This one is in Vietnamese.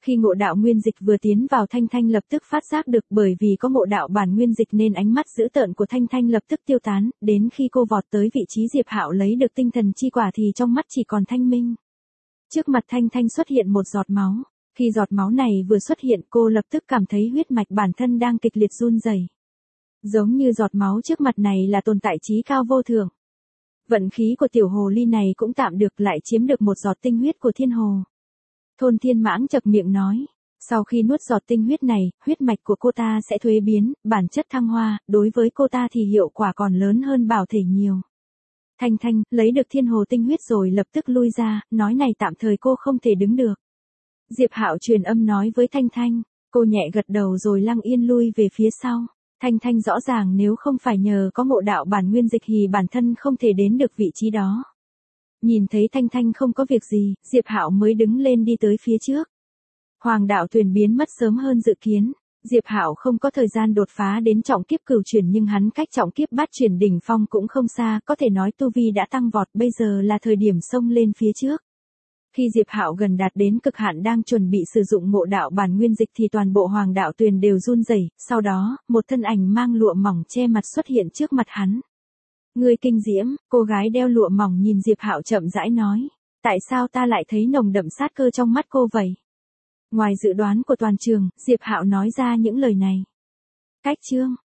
Khi ngộ đạo nguyên dịch vừa tiến vào Thanh Thanh lập tức phát giác được, bởi vì có ngộ đạo bản nguyên dịch nên ánh mắt dữ tợn của Thanh Thanh lập tức tiêu tán, đến khi cô vọt tới vị trí Diệp Hạo lấy được tinh thần chi quả thì trong mắt chỉ còn thanh minh. Trước mặt Thanh Thanh xuất hiện một giọt máu, khi giọt máu này vừa xuất hiện cô lập tức cảm thấy huyết mạch bản thân đang kịch liệt run rẩy. Giống như giọt máu trước mặt này là tồn tại trí cao vô thượng. Vận khí của tiểu hồ ly này cũng tạm được, lại chiếm được một giọt tinh huyết của thiên hồ. Thôn Thiên Mãng chậc miệng nói, sau khi nuốt giọt tinh huyết này, huyết mạch của cô ta sẽ thuế biến, bản chất thăng hoa, đối với cô ta thì hiệu quả còn lớn hơn bảo thể nhiều. Thanh Thanh, lấy được thiên hồ tinh huyết rồi lập tức lui ra, nói này tạm thời cô không thể đứng được. Diệp Hạo truyền âm nói với Thanh Thanh, cô nhẹ gật đầu rồi lặng yên lui về phía sau. Thanh Thanh rõ ràng nếu không phải nhờ có ngộ đạo bản nguyên dịch thì bản thân không thể đến được vị trí đó. Nhìn thấy Thanh Thanh không có việc gì, Diệp Hạo mới đứng lên đi tới phía trước. Hoàng đạo thuyền biến mất sớm hơn dự kiến. Diệp Hạo không có thời gian đột phá đến trọng kiếp cửu chuyển, nhưng hắn cách trọng kiếp bát chuyển đỉnh phong cũng không xa, có thể nói tu vi đã tăng vọt, bây giờ là thời điểm xông lên phía trước. Khi Diệp Hạo gần đạt đến cực hạn đang chuẩn bị sử dụng ngộ đạo bản nguyên dịch thì toàn bộ hoàng đạo tuyền đều run rẩy, sau đó, một thân ảnh mang lụa mỏng che mặt xuất hiện trước mặt hắn. Ngươi kinh diễm, cô gái đeo lụa mỏng nhìn Diệp Hạo chậm rãi nói, tại sao ta lại thấy nồng đậm sát cơ trong mắt cô vậy? Ngoài dự đoán của toàn trường, Diệp Hạo nói ra những lời này. Cách chương